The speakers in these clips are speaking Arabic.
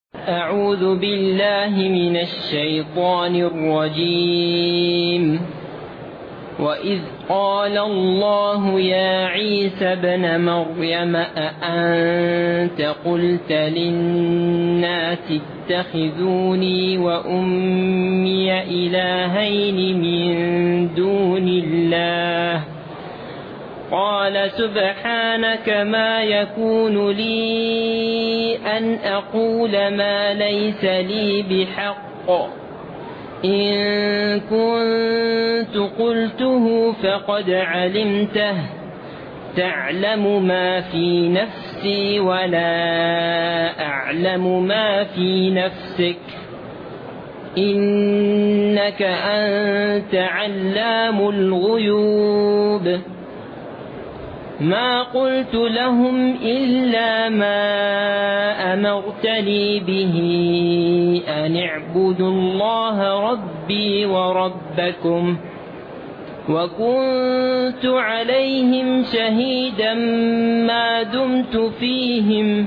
أعوذ بالله من الشيطان الرجيم. وإذ قال الله يا عيسى ابن مريم أأنت قلت للناس اتخذوني وأمي إلهين من دون الله؟ قال سبحانك ما يكون لي أن أقول ما ليس لي بحق، إن كنت قلته فقد علمته، تعلم ما في نفسي ولا أعلم ما في نفسك، إنك أنت علام الغيوب. ما قلت لهم إلا ما أمرتني به أن اعبدوا الله ربي وربكم، وكنت عليهم شهيدا ما دمت فيهم،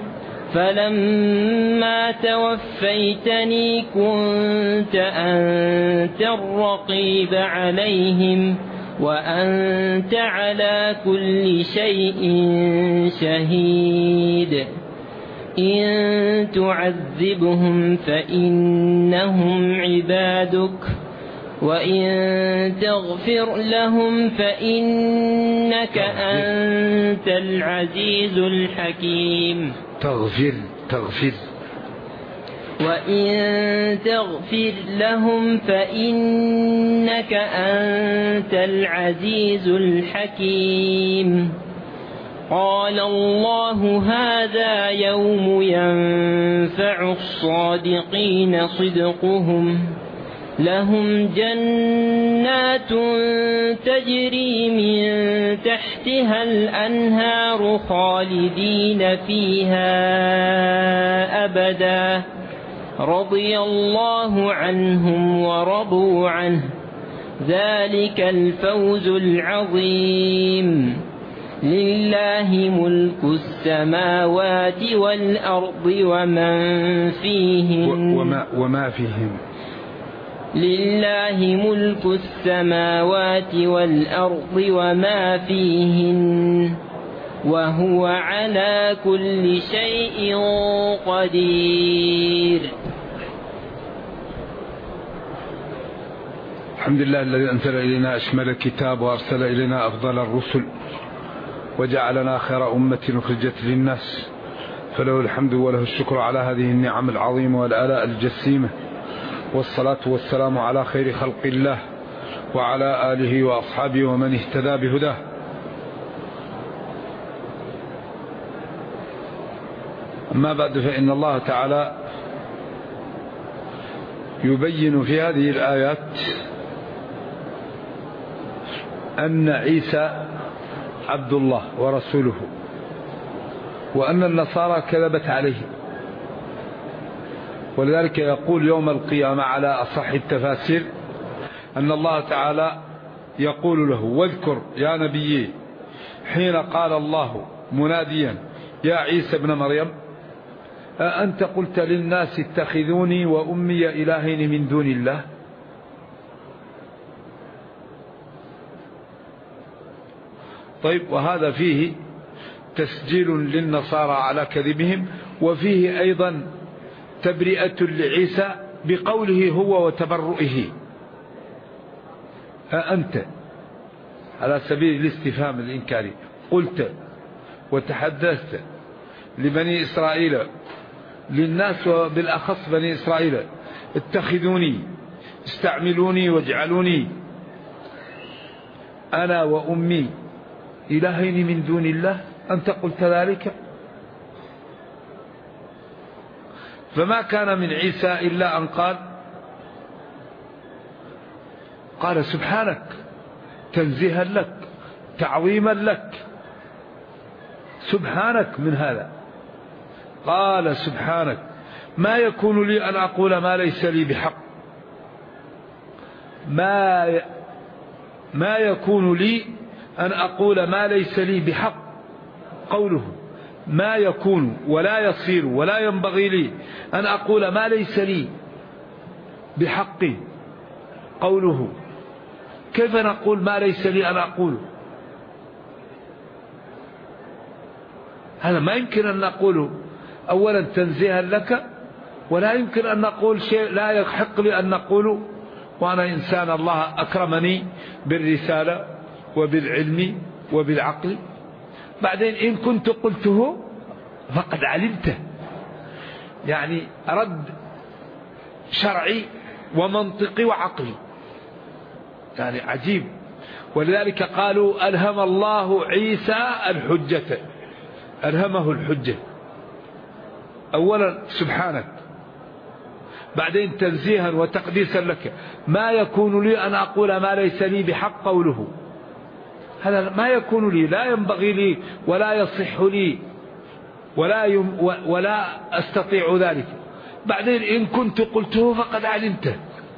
فلما توفيتني كنت أنت الرقيب عليهم، وأنت على كل شيء شهيد. إن تعذبهم فإنهم عبادك، وإن تغفر لهم فإنك أنت العزيز الحكيم. تغفر وإن تغفر لهم فإنك أنت العزيز الحكيم. قال الله هذا يوم ينفع الصادقين صدقهم، لهم جنات تجري من تحتها الأنهار خالدين فيها أبدا، رضي الله عنهم ورضوا عنه، ذلك الفوز العظيم. لله ملك السماوات والأرض وما فيهم. لله ملك السماوات والأرض وما فيهن، وهو على كل شيء قدير. الحمد لله الذي أنزل إلينا أشمل الكتاب وأرسل إلينا أفضل الرسل وجعلنا خير أمة أخرجت للناس، فله الحمد وله الشكر على هذه النعم العظيمة والآلاء الجسيمة، والصلاة والسلام على خير خلق الله وعلى آله وأصحابه ومن اهتدى بهداه. أما بعد، فإن الله تعالى يبين في هذه الآيات أن عيسى عبد الله ورسوله، وأن النصارى كذبت عليه، ولذلك يقول يوم القيامة على أصح التفاسير أن الله تعالى يقول له: واذكر يا نبي حين قال الله مناديا يا عيسى ابن مريم أأنت قلت للناس اتخذوني وأمي إلهين من دون الله؟ طيب، وهذا فيه تسجيل للنصارى على كذبهم، وفيه أيضا تبرئة لعيسى بقوله هو وتبرئه. أأنت على سبيل الاستفهام الإنكاري قلت وتحدثت لبني إسرائيل، للناس وبالأخص بني إسرائيل، اتخذوني استعملوني واجعلوني أنا وأمي إلهين من دون الله، أنت قلت ذلك؟ فما كان من عيسى إلا أن قال سبحانك، تنزيها لك، تعظيما لك، سبحانك من هذا. قال سبحانك ما يكون لي أن أقول ما ليس لي بحق، ما يكون لي أن أقول ما ليس لي بحق. قوله ما يكون ولا يصير ولا ينبغي لي أن أقول ما ليس لي بحق قوله. كيف نقول ما ليس لي أن أقوله؟ هذا ما يمكن أن نقوله أولا تنزيها لك، ولا يمكن أن نقول شيء لا يحق لي أن نقوله وأنا إنسان الله أكرمني بالرسالة وبالعلم وبالعقل. بعدين إن كنت قلته فقد علمته، يعني رد شرعي ومنطقي وعقلي، يعني عجيب. ولذلك قالوا ألهم الله عيسى الحجة، ألهمه الحجة أولا سبحانك، بعدين تنزيها وتقديسا لك. ما يكون لي أن أقول ما ليس لي بحق قوله، هذا ما يكون لي، لا ينبغي لي ولا يصح لي ولا أستطيع ذلك. بعدين إن كنت قلته فقد علمته،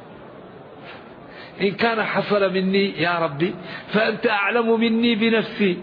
إن كان حصل مني يا ربي فأنت أعلم مني بنفسي.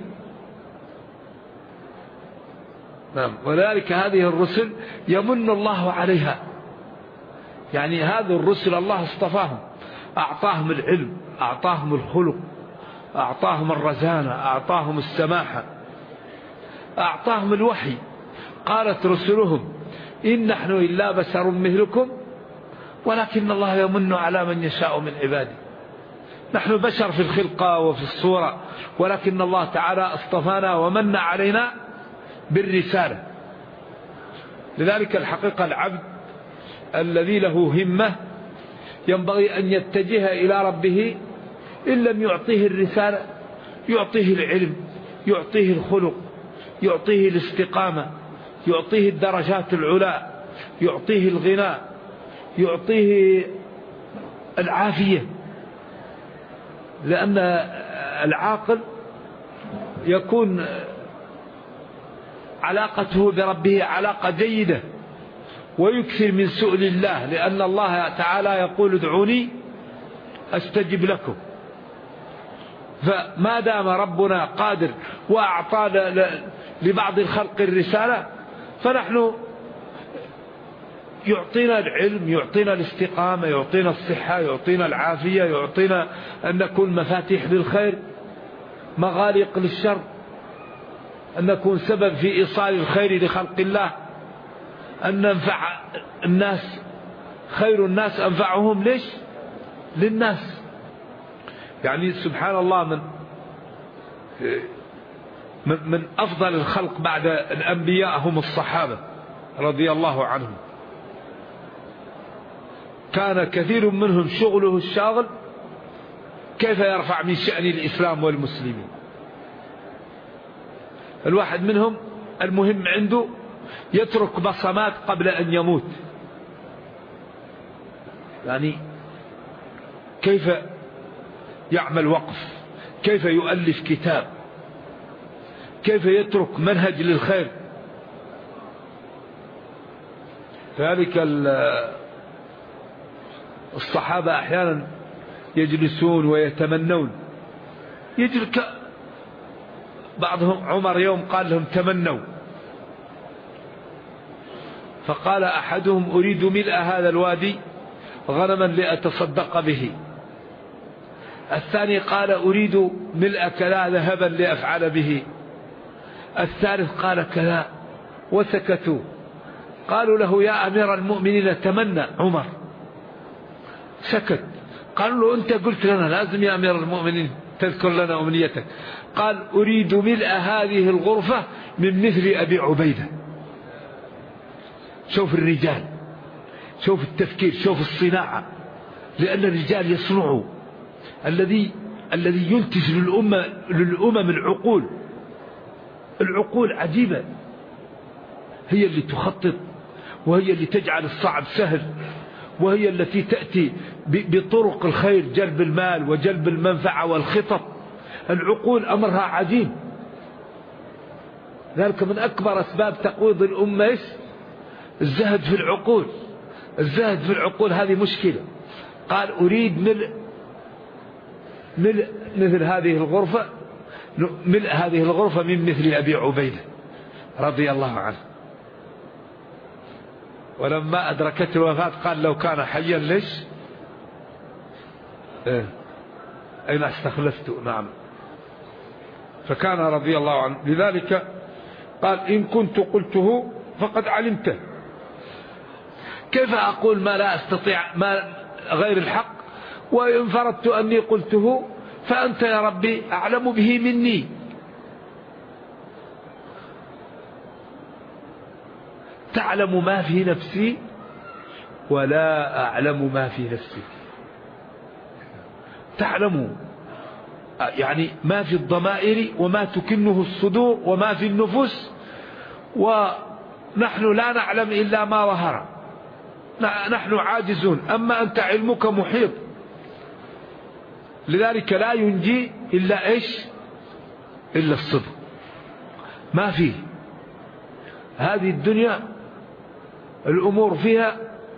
نعم. ولذلك هذه الرسل يمن الله عليها، يعني هذه الرسل الله اصطفاهم، أعطاهم العلم، أعطاهم الخلق، أعطاهم الرزانة، أعطاهم السماحة، أعطاهم الوحي. قالت رسلهم إن نحن إلا بشر مثلكم ولكن الله يمن على من يشاء من عباده. نحن بشر في الخلقة وفي الصورة، ولكن الله تعالى اصطفانا ومن علينا بالرسالة. لذلك الحقيقة العبد الذي له همة ينبغي أن يتجه إلى ربه، إن لم يعطيه الرسالة يعطيه العلم، يعطيه الخلق، يعطيه الاستقامة، يعطيه الدرجات العلى، يعطيه الغنى، يعطيه العافية. لأن العاقل يكون علاقته بربه علاقة جيدة، ويكثر من سؤل الله، لأن الله تعالى يقول ادعوني أستجب لكم. فما دام ربنا قادر وأعطى لبعض الخلق الرسالة، فنحن يعطينا العلم، يعطينا الاستقامة، يعطينا الصحة، يعطينا العافية، يعطينا أن نكون مفاتيح للخير مغالق للشر، أن نكون سبب في إيصال الخير لخلق الله، أن ننفع الناس، خير الناس أنفعهم ليش؟ للناس. يعني سبحان الله من أفضل الخلق بعد الأنبياء هم الصحابة رضي الله عنهم. كان كثير منهم شغله الشاغل كيف يرفع من شأن الإسلام والمسلمين. الواحد منهم المهم عنده يترك بصمات قبل أن يموت، يعني كيف يعمل وقف، كيف يؤلف كتاب، كيف يترك منهج للخير. فذلك الصحابة أحيانا يجلسون ويتمنون، بعضهم عمر يوم قال لهم تمنوا، فقال أحدهم أريد ملء هذا الوادي غنما لأتصدق به. الثاني قال أريد ملء كذا ذهبا لأفعل به. الثالث قال كذا، وسكتوا. قالوا له يا أمير المؤمنين تمنى. عمر سكت. قالوا له أنت قلت لنا لازم يا أمير المؤمنين تذكر لنا أمنيتك. قال أريد ملء هذه الغرفة من مثل أبي عبيدة. شوف الرجال، شوف التفكير، شوف الصناعة، لأن الرجال يصنعوا. الذي ينتج للأمم العقول عجيبة، هي اللي تخطط، وهي اللي تجعل الصعب سهل، وهي التي تأتي بطرق الخير، جلب المال وجلب المنفعة والخطط. العقول أمرها عجيب. ذلك من أكبر أسباب تقويض الأمة الزهد في العقول. الزهد في العقول هذه مشكلة. قال أريد مثل هذه الغرفة، ملء هذه الغرفة من مثل أبي عبيدة. رضي الله عنه، ولما أدركت الوفاة قال لو كان حيا ليش أين استخلفت. نعم. فكان رضي الله عنه، لذلك قال إن كنت قلته فقد علمته. كيف أقول ما لا أستطيع، ما غير الحق، وإن فرضت أني قلته فأنت يا ربي أعلم به مني. تعلم ما في نفسي ولا أعلم ما في نفسي. تعلم يعني ما في الضمائر وما تكنه الصدور وما في النفوس، ونحن لا نعلم إلا ما ظهر، نحن عاجزون، أما أنت علمك محيط. لذلك لا ينجي إلا إيش؟ إلا الصدق. ما فيه هذه الدنيا الأمور فيها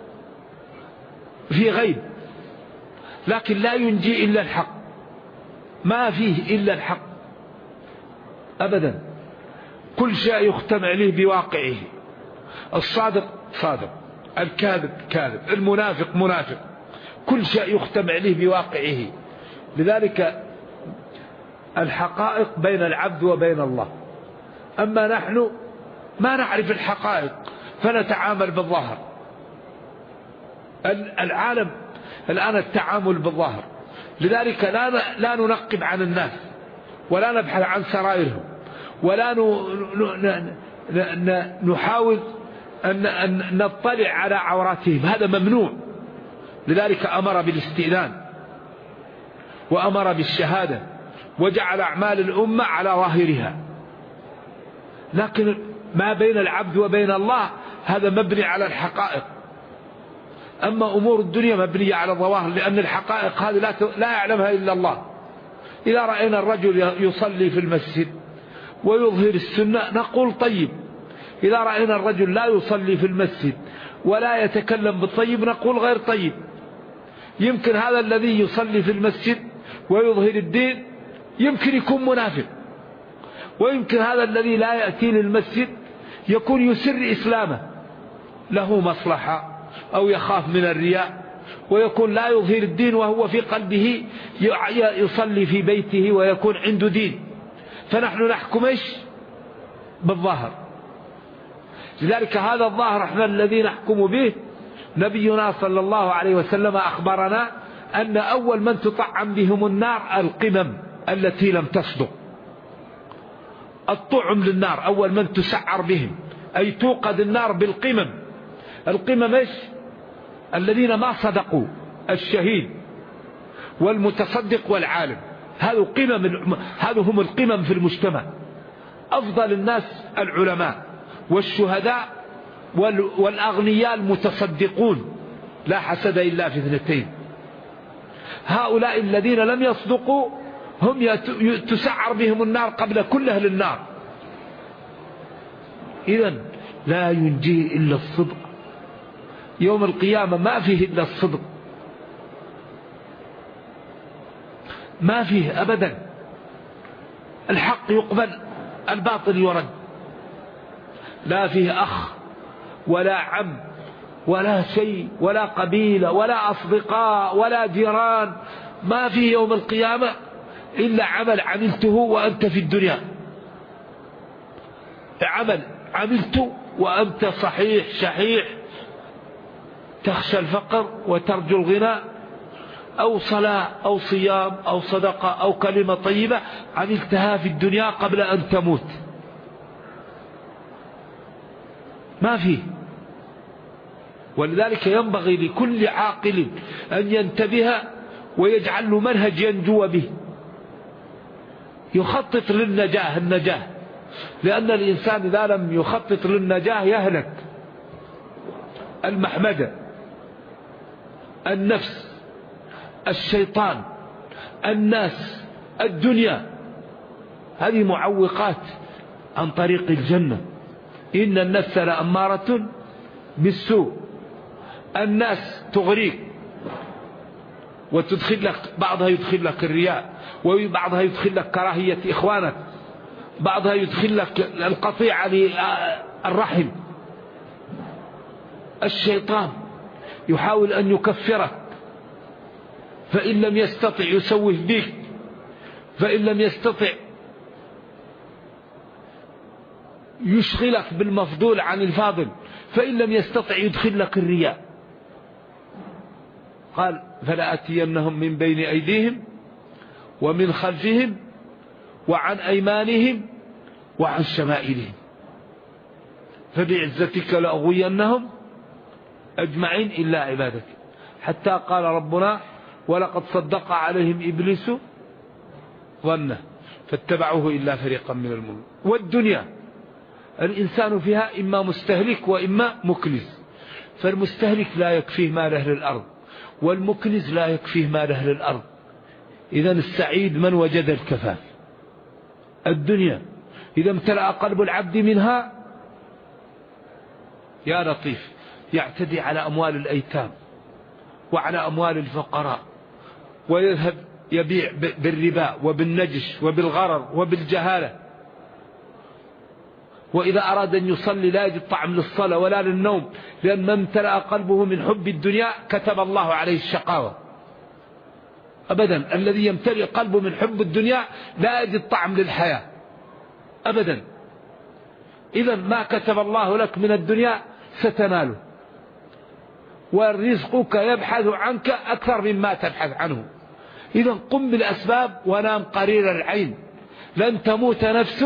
في غيب، لكن لا ينجي إلا الحق، ما فيه إلا الحق أبدا. كل شيء يختم عليه بواقعه. الصادق صادق، الكاذب كاذب، المنافق منافق، كل شيء يختم عليه بواقعه. لذلك الحقائق بين العبد وبين الله. أما نحن ما نعرف الحقائق فنتعامل بالظاهر. العالم الآن التعامل بالظاهر، لذلك لا ننقب عن الناس ولا نبحث عن سرائرهم ولا نحاول أن نطلع على عوراتهم، هذا ممنوع. لذلك أمر بالاستئذان وأمر بالشهادة وجعل أعمال الأمة على ظاهرها. لكن ما بين العبد وبين الله هذا مبني على الحقائق. أما أمور الدنيا مبنية على الظواهر، لأن الحقائق هذه لا يعلمها إلا الله. إذا رأينا الرجل يصلي في المسجد ويظهر السنة نقول طيب، إذا رأينا الرجل لا يصلي في المسجد ولا يتكلم بالطيب نقول غير طيب. يمكن هذا الذي يصلي في المسجد ويظهر الدين يمكن يكون منافق، ويمكن هذا الذي لا يأتي للمسجد يكون يسر إسلامه، له مصلحة أو يخاف من الرياء، ويكون لا يظهر الدين وهو في قلبه يصلي في بيته ويكون عنده دين. فنحن نحكم إيش؟ بالظاهر. لذلك هذا الظاهر احنا الذي نحكم به. نبينا صلى الله عليه وسلم أخبرنا أن أول من تطعم بهم النار القمم التي لم تصدق. الطعم للنار أول من تسعر بهم، أي توقد النار بالقمم. القمم إيش؟ الذين ما صدقوا، الشهيد والمتصدق والعالم، هذا هم القمم في المجتمع. أفضل الناس العلماء والشهداء والأغنياء المتصدقون، لا حسد إلا في اثنتين. هؤلاء الذين لم يصدقوا هم تسعر بهم النار قبل كل أهل النار. إذن لا ينجي إلا الصدق. يوم القيامة ما فيه إلا الصدق، ما فيه أبدا. الحق يقبل، الباطل يرد. لا فيه أخ ولا عم ولا شيء ولا قبيلة ولا أصدقاء ولا جيران. ما فيه يوم القيامة إلا عمل عملته وأنت في الدنيا. عمل عملته وأنت صحيح شحيح، تخشى الفقر وترجو الغنى، أو صلاة أو صيام أو صدقة أو كلمة طيبة عملتها في الدنيا قبل أن تموت. ما فيه. ولذلك ينبغي لكل عاقل أن ينتبه ويجعل له منهج ينجو به، يخطط النجاة، لأن الإنسان إذا لم يخطط للنجاة يهلك. المحمدة، النفس، الشيطان، الناس، الدنيا، هذه معوقات عن طريق الجنة. إن النفس لأمارة بالسوء. الناس تغريك وتدخل لك، بعضها يدخل لك الرياء، وبعضها يدخل لك كراهية إخوانك، بعضها يدخل لك القطيعة للرحم. الشيطان يحاول أن يكفرك، فإن لم يستطع يسوف بك، فإن لم يستطع يشغلك بالمفضول عن الفاضل، فإن لم يستطع يدخل لك الرياء. قال فلآتينهم من بين أيديهم ومن خلفهم وعن أيمانهم وعن شمائلهم فبعزتك لأغوينهم أجمعين إلا عبادك. حتى قال ربنا ولقد صدق عليهم إبليس ظنه فاتبعوه إلا فريقا من المؤمنين. والدنيا الإنسان فيها إما مستهلك وإما مكنز، فالمستهلك لا يكفيه مال أهل الأرض، والمكنز لا يكفيه مال أهل الأرض. إذن السعيد من وجد الكفاف. الدنيا إذا امتلأ قلب العبد منها يا لطيف يعتدي على أموال الأيتام وعلى أموال الفقراء، ويذهب يبيع بالربا وبالنجش وبالغرر وبالجهالة. وإذا أراد أن يصلي لا يجد طعم للصلاة ولا للنوم، لأن من امتلأ قلبه من حب الدنيا كتب الله عليه الشقاوة. أبدا، الذي يمتلئ قلبه من حب الدنيا لا يجد طعم للحياة أبدا. إذا ما كتب الله لك من الدنيا ستناله، ورزقك يبحث عنك أكثر مما تبحث عنه. إذا قم بالأسباب ونام قرير العين، لن تموت نفس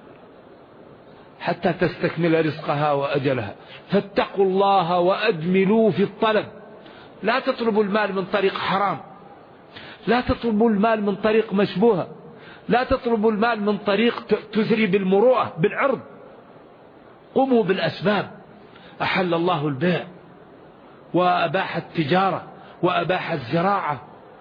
حتى تستكمل رزقها وأجلها. فاتقوا الله وأجملوا في الطلب. لا تطلبوا المال من طريق حرام، لا تطلبوا المال من طريق مشبوهة، لا تطلبوا المال من طريق تزري بالمروءة بالعرض. قوموا بالأسباب. أحل الله البيع وأباح التجارة وأباح الزراعة،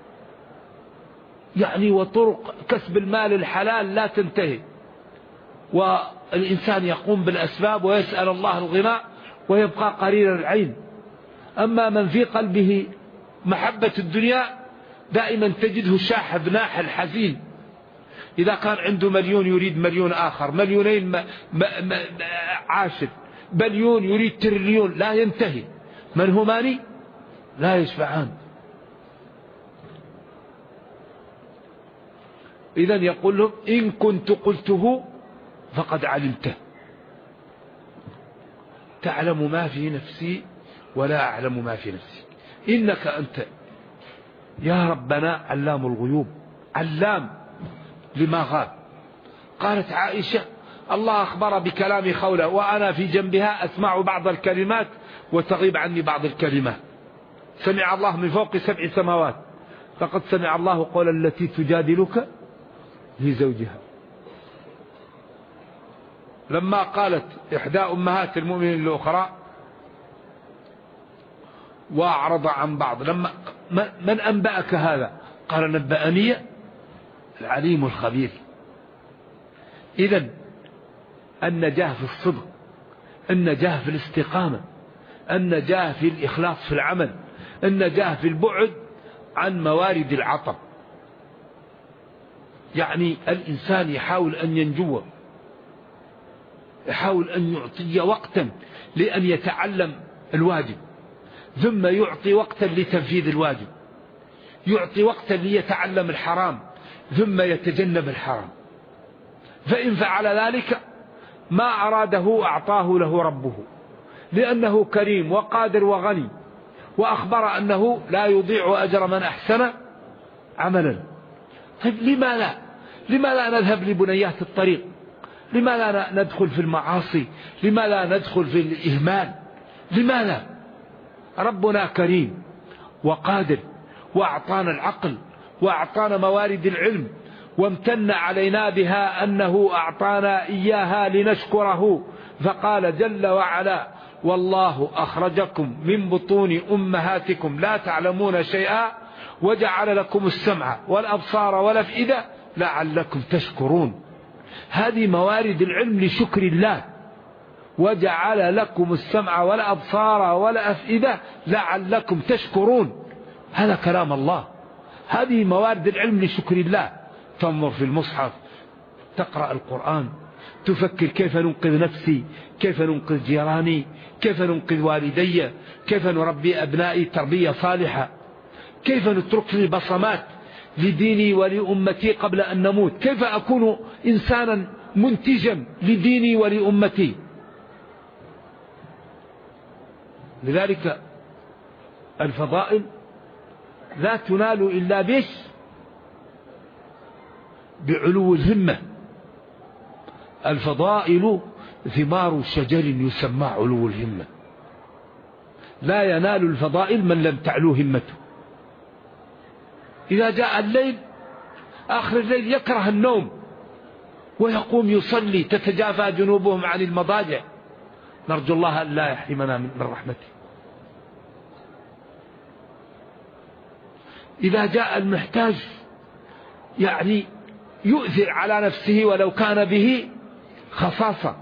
يعني وطرق كسب المال الحلال لا تنتهي. والإنسان يقوم بالأسباب ويسأل الله الغناء ويبقى قرير العين. أما من في قلبه محبة الدنيا دائما تجده شاحب ناحل حزين. إذا كان عنده مليون يريد مليون آخر، مليونين عاشر، بليون يريد تريليون لا ينتهي. من همان لا يشبعان. إذن يقول لهم إن كنت قلته فقد علمته، تعلم ما في نفسي ولا أعلم ما في نفسي، إنك أنت يا ربنا علام الغيوب. علام لما غاب. قالت عائشة الله أخبر بكلام خولة وأنا في جنبها أسمع بعض الكلمات وتغيب عني بعض الكلمات. سمع الله من فوق 7 سماوات. لقد سمع الله قول التي تجادلك في زوجها. لما قالت إحدى أمهات المؤمنين الأخرى وأعرض عن بعض، لما من أنبأك هذا؟ قال نبأني العليم الخبير. إذن النجاة في الصدق، النجاة في الاستقامة، النجاة في الإخلاص في العمل، النجاة في البعد عن موارد العطب. يعني الإنسان يحاول أن ينجو، يحاول أن يعطي وقتا لأن يتعلم الواجب، ثم يعطي وقتا لتنفيذ الواجب، يعطي وقتا ليتعلم الحرام، ثم يتجنب الحرام. فإن فعل ذلك ما أراده أعطاه له ربه، لأنه كريم وقادر وغني، وأخبر أنه لا يضيع أجر من أحسن عملا. طيب لما لا نذهب لبنيات الطريق؟ لما لا ندخل في المعاصي؟ لما لا ندخل في الإهمال؟ لما لا؟ ربنا كريم وقادر، وأعطانا العقل، وأعطانا موارد العلم، وامتن علينا بها أنه أعطانا إياها لنشكره. فقال جل وعلا والله أخرجكم من بطون أمهاتكم لا تعلمون شيئا وجعل لكم السمع والأبصار والأفئدة لعلكم تشكرون. هذه موارد العلم لشكر الله. وجعل لكم السمع والأبصار والأفئدة لعلكم تشكرون. هذا كلام الله. هذه موارد العلم لشكر الله. تنظر في المصحف، تقرأ القرآن، تفكر كيف ننقذ نفسي، كيف ننقذ جيراني، كيف ننقذ والدي، كيف نربي أبنائي تربية صالحة، كيف نترك لي بصمات لديني ولأمتي قبل أن نموت، كيف أكون إنسانا منتجا لديني ولأمتي. لذلك الفضائل لا تنال إلا بعلو الهمة. الفضائل ثمار شجر يسمى علو الهمة. لا ينال الفضائل من لم تعلو همته. إذا جاء الليل آخر الليل يكره النوم ويقوم يصلي، تتجافى جنوبهم عن المضاجع، نرجو الله أن لا يحرمنا من رحمته. إذا جاء المحتاج يعني يؤثر على نفسه ولو كان به خصاصة.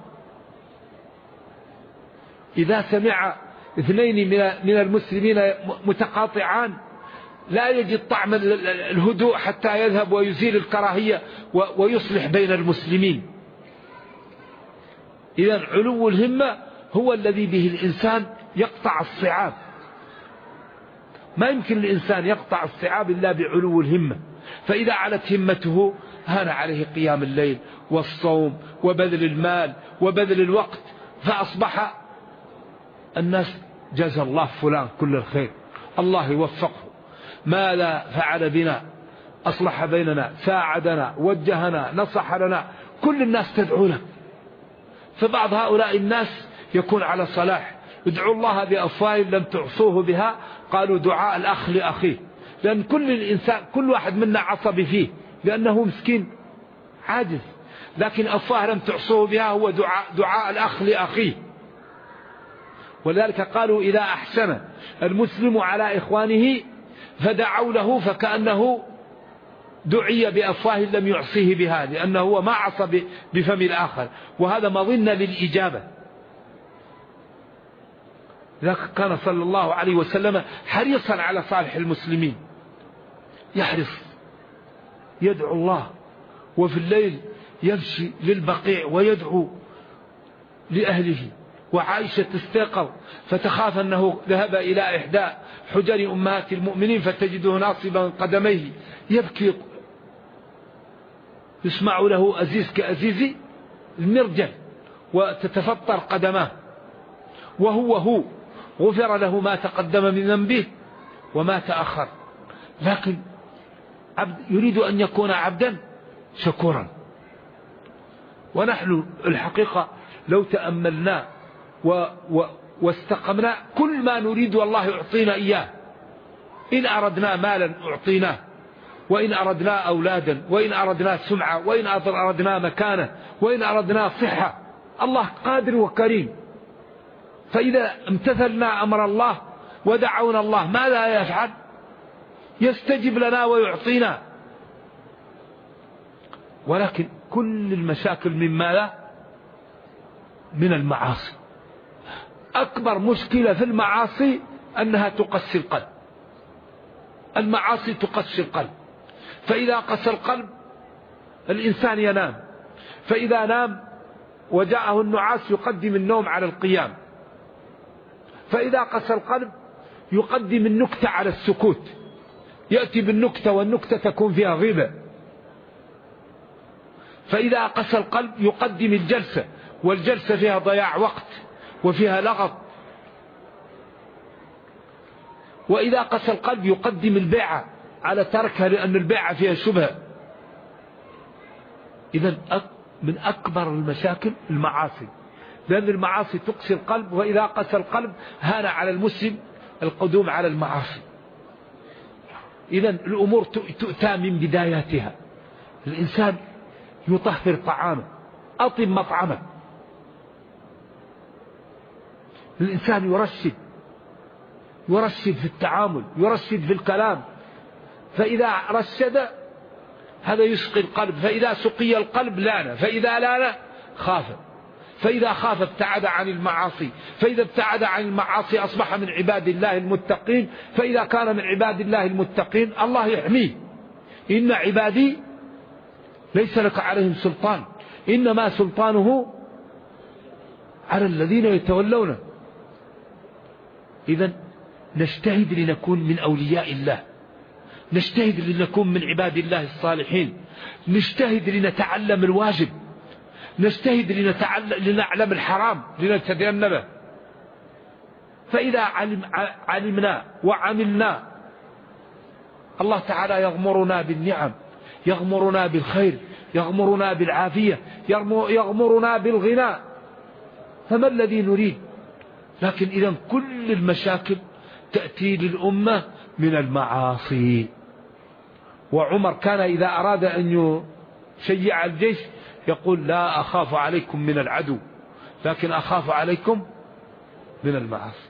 إذا سمع اثنين من المسلمين متقاطعان لا يجد طعم الهدوء حتى يذهب ويزيل الكراهية ويصلح بين المسلمين. إذن علو الهمة هو الذي به الإنسان يقطع الصعاب. ما يمكن الإنسان يقطع الصعاب إلا بعلو الهمة. فإذا علت همته هان عليه قيام الليل والصوم وبذل المال وبذل الوقت، فأصبح الناس جزى الله فلان كل الخير، الله يوفقه، ماذا فعل بنا، أصلح بيننا، ساعدنا، وجهنا، نصح لنا، كل الناس تدعو له. فبعض هؤلاء الناس يكون على صلاح، ادعوا الله بأفواه لم تعصوه بها، قالوا دعاء الأخ لأخيه، لأن كل واحد منا عصبي فيه لأنه مسكين عاجز، لكن أفواه لم تعصوه بها هو دعاء الأخ لأخيه. ولذلك قالوا إذا أحسن المسلم على إخوانه فدعوا له فكأنه دعي بأفواه لم يعصيه بها، لأنه هو ما عصى بفم الآخر، وهذا مظنة للإجابة. لذلك كان صلى الله عليه وسلم حريصا على صالح المسلمين، يحرص يدعو الله، وفي الليل يمشي للبقيع ويدعو لأهله. وعائشة تستيقظ فتخاف أنه ذهب إلى إحدى حجر أمهات المؤمنين فتجده ناصبا قدميه يبكي، يسمع له أزيز كأزيز المرجل وتتفطر قدماه، وهو غفر له ما تقدم من ذنبه وما تأخر، لكن يريد أن يكون عبدا شكورا. ونحن الحقيقة لو تأملنا واستقمنا كل ما نريد والله يعطينا إياه. إن أردنا مالا أعطيناه، وإن أردنا أولادا، وإن أردنا سمعة، وإن أردنا مكانة، وإن أردنا صحة، الله قادر وكريم. فإذا امتثلنا أمر الله ودعونا الله ماذا يفعل؟ يستجب لنا ويعطينا. ولكن كل المشاكل من ماذا؟ من المعاصي. أكبر مشكلة في المعاصي أنها تقسي القلب. المعاصي تقسي القلب، فإذا قسى القلب الإنسان ينام، فإذا نام وجاءه النعاس يقدم النوم على القيام، فإذا قسى القلب يقدم النكتة على السكوت، يأتي بالنكتة والنكتة تكون فيها غيبة. فإذا قسى القلب يقدم الجلسة، والجلسة فيها ضياع وقت وفيها لغط. وإذا قسى القلب يقدم البيعة على تركها لأن البيعة فيها شبهة. إذن من أكبر المشاكل المعاصي، لأن المعاصي تقسي القلب، وإذا قسى القلب هان على المسلم القدوم على المعاصي. إذن الأمور تؤتى من بداياتها. الإنسان يطهر طعامه، أطب مطعمه، الإنسان يرشد في التعامل، يرشد في الكلام. فإذا رشد هذا يسقي القلب، فإذا سقي القلب لان، فإذا لان خاف، فإذا خاف ابتعد عن المعاصي، فإذا ابتعد عن المعاصي أصبح من عباد الله المتقين، فإذا كان من عباد الله المتقين الله يحميه. إن عبادي ليس لك عليهم سلطان، إنما سلطانه على الذين يتولونه. إذن نجتهد لنكون من أولياء الله، نجتهد لنكون من عباد الله الصالحين، نجتهد لنتعلم الواجب، نجتهد لنعلم الحرام لنتجنبه. فإذا علمنا وعملنا الله تعالى يغمرنا بالنعم، يغمرنا بالخير، يغمرنا بالعافية، يغمرنا بالغنى. فما الذي نريد؟ لكن إذن كل المشاكل تأتي للأمة من المعاصي. وعمر كان إذا أراد أن يشيع الجيش يقول لا أخاف عليكم من العدو، لكن أخاف عليكم من المعاصي.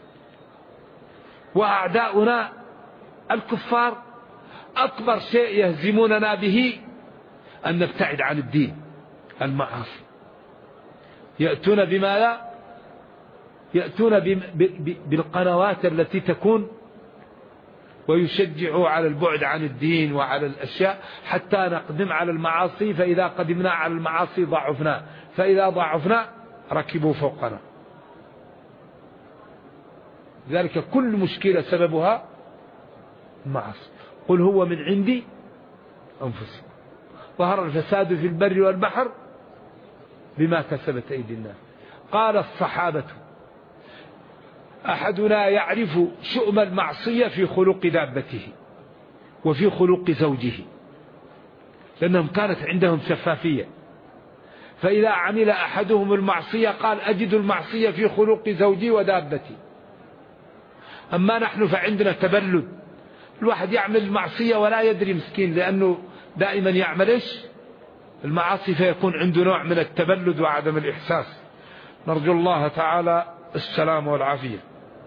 وأعداؤنا الكفار أكبر شيء يهزموننا به أن نبتعد عن الدين، المعاصي. يأتون بما لا يأتون بالقنوات التي تكون ويشجعوا على البعد عن الدين وعلى الأشياء حتى نقدم على المعاصي. فإذا قدمنا على المعاصي ضعفنا، فإذا ضعفنا ركبوا فوقنا. ذلك كل مشكلة سببها المعاصي. قل هو من عندي أنفسكم ظهر الفساد في البر والبحر بما كسبت أيدي الناس. قال الصحابة أحدنا يعرف شؤم المعصية في خلق دابته وفي خلق زوجه، لأنهم كانت عندهم شفافية. فإذا عمل أحدهم المعصية قال أجد المعصية في خلق زوجي ودابتي. أما نحن فعندنا تبلد، الواحد يعمل المعصية ولا يدري مسكين، لأنه دائما يعمل المعاصي، فيكون عنده نوع من التبلد وعدم الإحساس. نرجو الله تعالى السلام والعافية.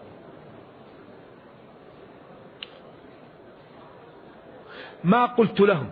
ما قلت لهم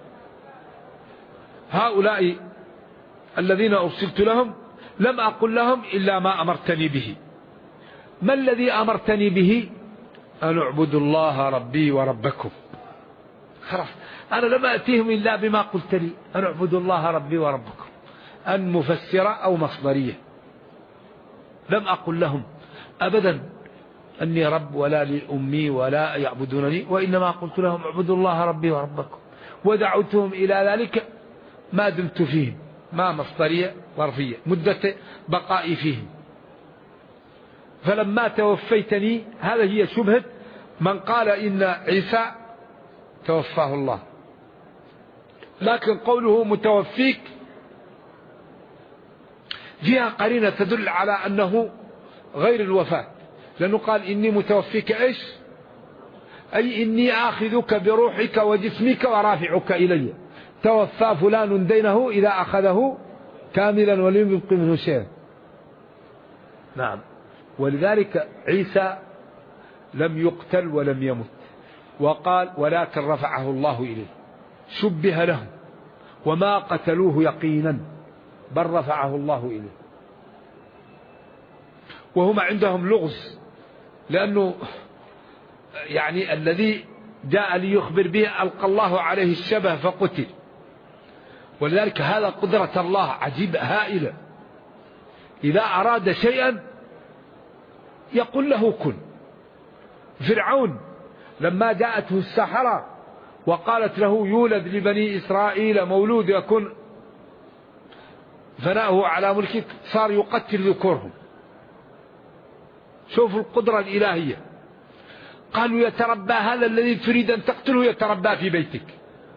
هؤلاء الذين أرسلت لهم لم أقل لهم إلا ما أمرتني به. ما الذي أمرتني به؟ أن اعبدوا الله ربي وربكم. خلاص، أنا لم أتيهم إلا بما قلت لي، أن اعبدوا الله ربي وربكم. أن مفسرة أو مصدرية. لم أقل لهم أبدا أني رب ولا لأمي ولا يعبدونني، وإنما قلت لهم اعبدوا الله ربي وربكم، ودعوتهم إلى ذلك ما دمت فيهم. ما مصدرية ظرفية مدة بقائي فيهم. فلما توفيتني، هذا هي شبهة من قال إن عيسى توفاه الله، لكن قوله متوفيك فيها قرينة تدل على أنه غير الوفاة، لأنه قال إني متوفيك إيش؟ أي إني آخذك بروحك وجسمك ورافعك إلي. توفى فلان دينه إذا أخذه كاملا ولم يبق منه شيء. نعم. ولذلك عيسى لم يقتل ولم يمت، وقال ولكن رفعه الله إليه. شبه لهم وما قتلوه يقينا، بل رفعه الله إليه. وهم عندهم لغز، لأنه يعني الذي جاء ليخبر به ألقى الله عليه الشبه فقتل. ولذلك هذا قدرة الله عجيبة هائلة. إذا أراد شيئا يقول له كن. فرعون لما جاءته السحرة وقالت له يولد لبني إسرائيل مولود يكون فناءه على ملكك، صار يقتل ذكورهم. شوفوا القدرة الإلهية. قالوا يتربى هذا الذي تريد أن تقتله يتربى في بيتك،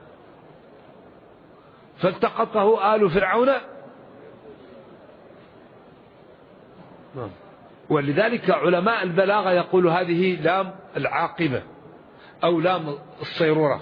فالتقطه آل فرعون. ولذلك علماء البلاغة يقول هذه لام العاقبة أو لام الصيرورة.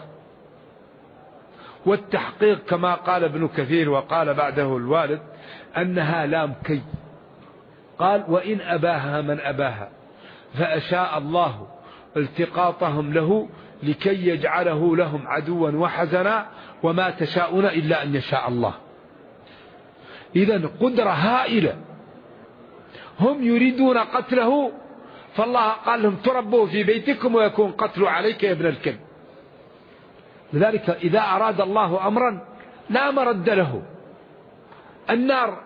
والتحقيق كما قال ابن كثير وقال بعده الوالد أنها لام كي. قال وإن أباها من أباها فأشاء الله التقاطهم له لكي يجعله لهم عدوا وحزنا وما تشاءون إلا أن يشاء الله. إذن قدرة هائلة. هم يريدون قتله، فالله قال لهم تربوا في بيتكم ويكون قتل عليك يا ابن الكلب. لذلك إذا أراد الله أمرا لا مرد له، النار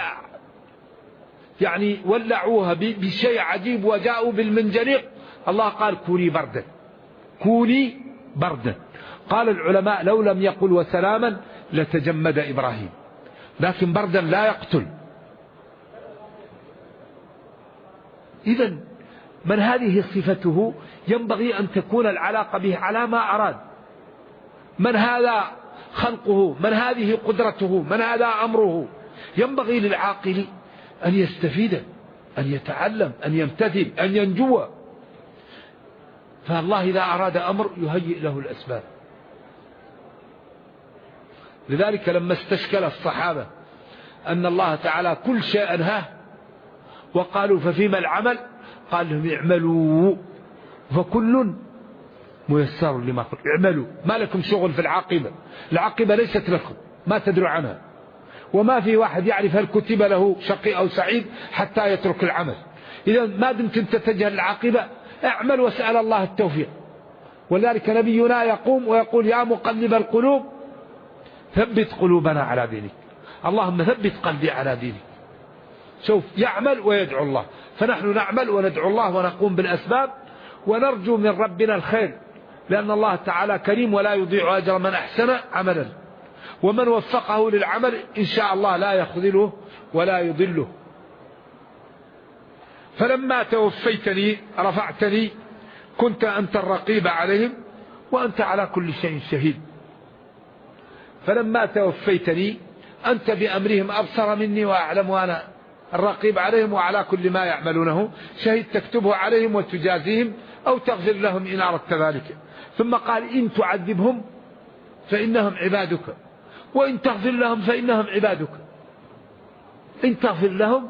يعني ولعوها بشيء عجيب وجاءوا بالمنجنيق، الله قال كوني بردا، كوني بردا. قال العلماء لو لم يقل وسلاما لتجمد إبراهيم، لكن بردا لا يقتل. إذن من هذه صفته ينبغي أن تكون العلاقة به على ما أراد. من هذا خلقه، من هذه قدرته، من هذا أمره. ينبغي للعاقل أن يستفيد، أن يتعلم، أن يمتثل، أن ينجو. فالله إذا أراد أمر يهيئ له الأسباب. لذلك لما استشكل الصحابة أن الله تعالى كل شيء أنهاه وقالوا ففيما العمل، قال لهم اعملوا فكل ميسر لما خلق. اعملوا، ما لكم شغل في العاقبة، العاقبة ليست لكم، ما تدروا عنها. وما في واحد يعرف هل كتب له شقي أو سعيد حتى يترك العمل. إذا ما دمت تتجه العاقبة اعمل واسأل الله التوفيق. ولذلك نبينا يقوم ويقول يا مقلب القلوب ثبت قلوبنا على دينك. اللهم ثبت قلبي على دينك. شوف، يعمل ويدعو الله. فنحن نعمل وندعو الله ونقوم بالأسباب ونرجو من ربنا الخير، لأن الله تعالى كريم ولا يضيع أجر من أحسن عملا. ومن وفقه للعمل إن شاء الله لا يخذله ولا يضله. فلما توفيتني رفعتني كنت أنت الرقيب عليهم وأنت على كل شيء شهيد. فلما توفيتني أنت بأمرهم أبصر مني وأعلم، وأنا الرقيب عليهم وعلى كل ما يعملونه شهيد، تكتبه عليهم وتجازيهم أو تغفر لهم إن أردت ذلك. ثم قال إن تعذبهم فإنهم عبادك وإن تغفر لهم فإنهم عبادك. إن تغفر لهم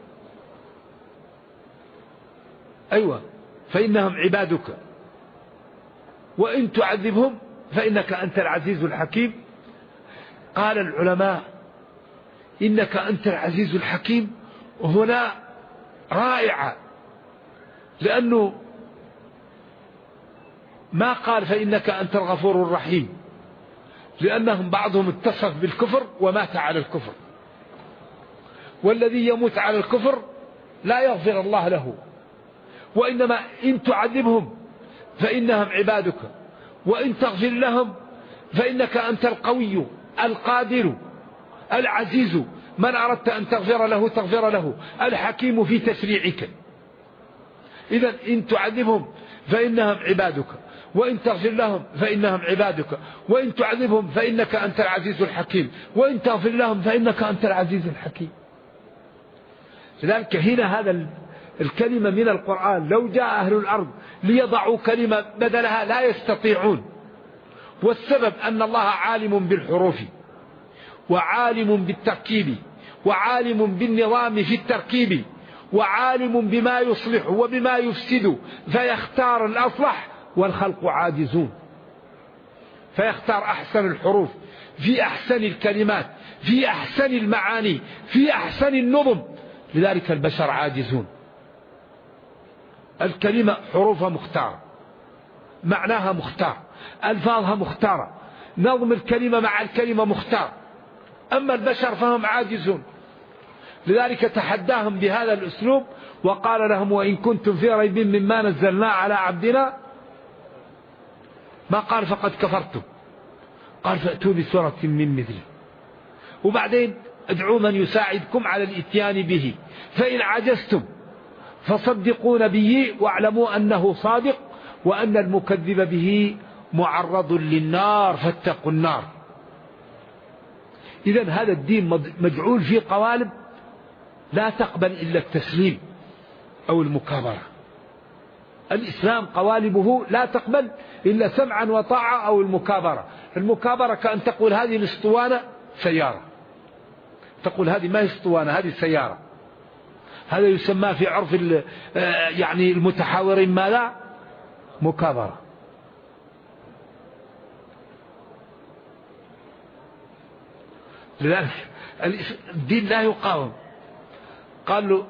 أيوة فإنهم عبادك، وإن تعذبهم فإنك أنت العزيز الحكيم. قال العلماء إنك أنت العزيز الحكيم هنا رائعة، لأنه ما قال فإنك أنت الغفور الرحيم، لأنهم بعضهم اتصف بالكفر ومات على الكفر، والذي يموت على الكفر لا يغفر الله له. وإنما إن تعذبهم فإنهم عبادك وإن تغفر لهم فإنك أنت القوي القادر العزيز، من أردت أن تغفر له تغفر له، الحكيم في تشريعك. إذن إن تعذبهم فإنهم عبادك وإن تغفر لهم فإنهم عبادك وإن تعذبهم فإنك أنت العزيز الحكيم وإن تغفر لهم فإنك أنت العزيز الحكيم. لذلك هنا هذا الكلمة من القرآن لو جاء أهل الأرض ليضعوا كلمة بدلها لا يستطيعون. والسبب أن الله عالم بالحروف وعالم بالتركيب وعالم بالنظام في التركيب وعالم بما يصلح وبما يفسد، فيختار الأصلح والخلق عاجزون، فيختار أحسن الحروف في أحسن الكلمات في أحسن المعاني في أحسن النظم. لذلك البشر عاجزون. الكلمة حروفها مختارة، معناها مختار، ألفاظها مختارة، نظم الكلمة مع الكلمة مختار. أما البشر فهم عاجزون. لذلك تحداهم بهذا الأسلوب وقال لهم وإن كنتم في ريب مما نزلنا على عبدنا، ما قال فقد كفرتم، قال فأتوا بسورة من مثله، وبعدين ادعوا من يساعدكم على الاتيان به، فإن عجزتم فصدقوا نبيي واعلموا أنه صادق وأن المكذب به معرض للنار فاتقوا النار. إذن هذا الدين مجعول في قوالب لا تقبل إلا التسليم أو المكابرة. الإسلام قوالبه لا تقبل إلا سمعا وطاعة أو المكابرة. المكابرة كأن تقول هذه الاسطوانة سيارة، تقول هذه ما هي اسطوانة هذه سيارة. هذا يسمى في عرف يعني المتحاورين ماذا؟ مكابرة. لذلك الدين لا يقاوم. قال له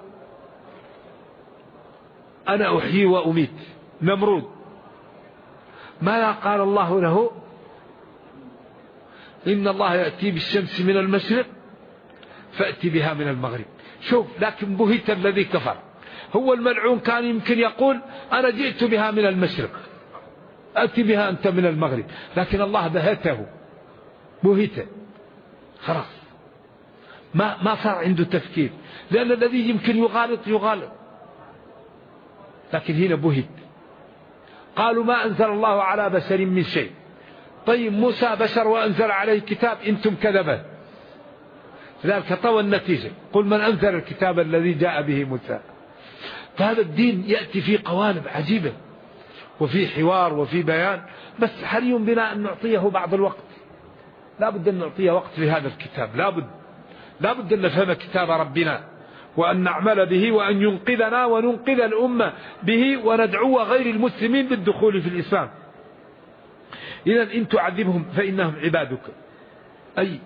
أنا أحيي وأميت. نمرود ماذا قال الله له؟ إن الله يأتي بالشمس من المشرق فأتي بها من المغرب. شوف، لكن بهت الذي كفر. هو الملعون كان يمكن يقول أنا جئت بها من المشرق، أتي بها أنت من المغرب، لكن الله بهته، بهت خلاص، ما صار عنده تفكير، لأن الذي يمكن يغالط، لكن هنا بهت. قالوا ما أنزل الله على بشر من شيء. طيب موسى بشر وأنزل عليه كتاب، أنتم كذبة. لذلك طوى النتيجة، قل من أنزل الكتاب الذي جاء به موسى. فهذا الدين يأتي في قوالب عجيبة وفي حوار وفي بيان، بس حري بنا أن نعطيه بعض الوقت. لا بد أن نعطيه وقت لهذا الكتاب، لا بد أن نفهم كتاب ربنا وأن نعمل به، وأن ينقذنا وننقذ الأمة به، وندعو غير المسلمين بالدخول في الإسلام. إذن إن تعذبهم فإنهم عبادك، أي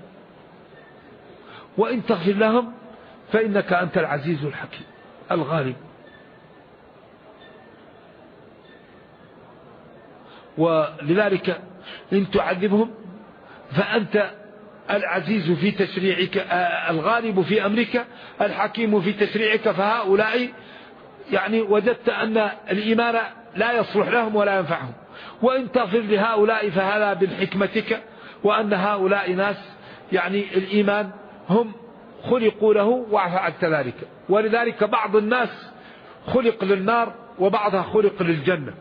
وإن تغفر لهم فإنك أنت العزيز الحكيم الغالب. ولذلك إن تعذبهم فأنت العزيز في تشريعك، الغالب في أمرك، الحكيم في تشريعك. فهؤلاء يعني وجدت أن الإيمان لا يصلح لهم ولا ينفعهم. وإن تغفر لهؤلاء فهذا بالحكمتك، وأن هؤلاء ناس يعني الإيمان هم خلقوا له وفعلت ذلك. ولذلك بعض الناس خلق للنار وبعضها خلق للجنة.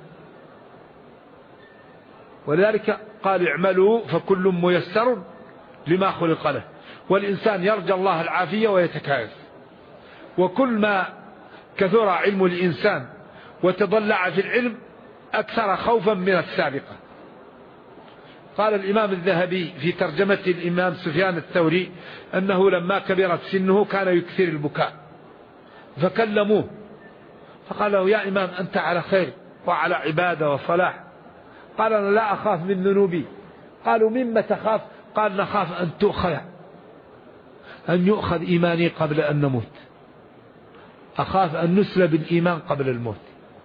ولذلك قال اعملوا فكل ميسر لما خلق له. والإنسان يرجى الله العافية ويتكايس. وكل ما كثر علم الإنسان وتضلع في العلم أكثر خوفا من السابقة. قال الإمام الذهبي في ترجمة الإمام سفيان الثوري أنه لما كبرت سنه كان يكثر البكاء، فكلموه فقال له يا إمام أنت على خير وعلى عبادة وصلاح. قال أنا لا أخاف من ذنوبي. قالوا مما تخاف؟ قال نخاف أن يؤخذ إيماني قبل أن نموت، أخاف أن نسلب الإيمان قبل الموت.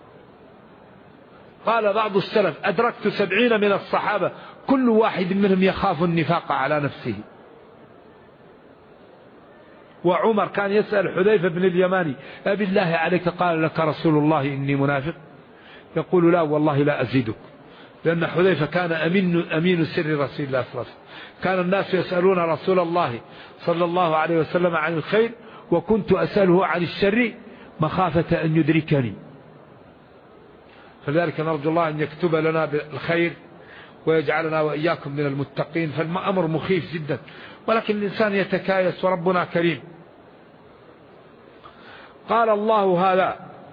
قال بعض السلف أدركت 70 من الصحابة كل واحد منهم يخاف النفاق على نفسه. وعمر كان يسأل حذيفة بن اليماني أبي الله عليك قال لك رسول الله إني منافق؟ يقول لا والله لا أزيدك. لأن حذيفة كان أمين سر رسول الله صلى الله عليه وسلم. كان الناس يسألون رسول الله صلى الله عليه وسلم عن الخير، وكنت أسأله عن الشر مخافة أن يدركني. فلذلك نرجو الله أن يكتب لنا بالخير ويجعلنا وإياكم من المتقين. فالأمر مخيف جدا، ولكن الإنسان يتكايس وربنا كريم. قال الله هذا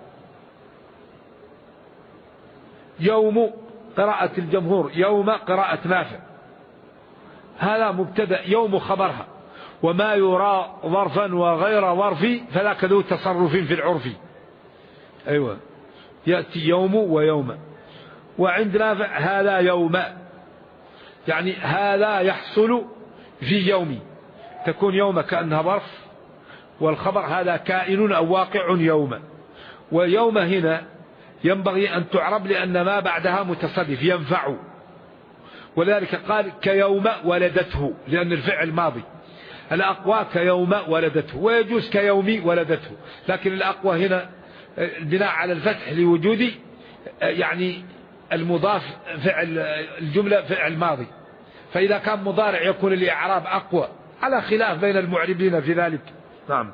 يوم قراءة الجمهور، يوم قراءة نافع، هذا مبتدأ، يوم خبرها، وما يرى ظرفا وغير ظرف فذاك ذو تصرف في العرف. أيوة، يأتي يوم ويوم. وعند نافع هذا يوم، يعني هذا يحصل في يوم، تكون يوم كأنها ظرف، والخبر هذا كائن أو واقع يوم. ويوم هنا ينبغي أن تعرب لأن ما بعدها متصرف ينفع. ولذلك قال كيوم ولدته، لأن الفعل ماضي. الأقوى كيوم ولدته، ويجوز كيوم ولدته، لكن الأقوى هنا البناء على الفتح لوجود يعني المضاف فعل الجملة فعل ماضي. فإذا كان مضارع يكون الإعراب أقوى، على خلاف بين المعربين في ذلك. نعم.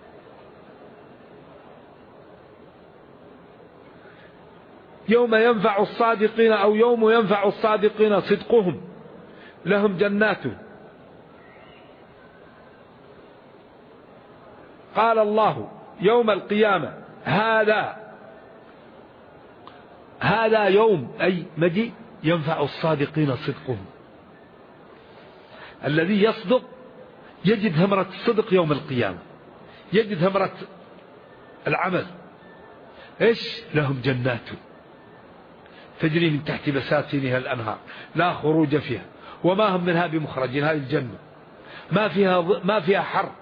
يوم ينفع الصادقين أو يوم ينفع الصادقين صدقهم لهم جنات. قال الله يوم القيامة هذا يوم أي مجيء ينفع الصادقين صدقهم. الذي يصدق يجد ثمرة الصدق يوم القيامة، يجد ثمرة العمل. إيش؟ لهم جنات تجري من تحت بساتينها الأنهار لا خروج فيها وما هم منها بمخرجين. هذه الجنة ما فيها حر،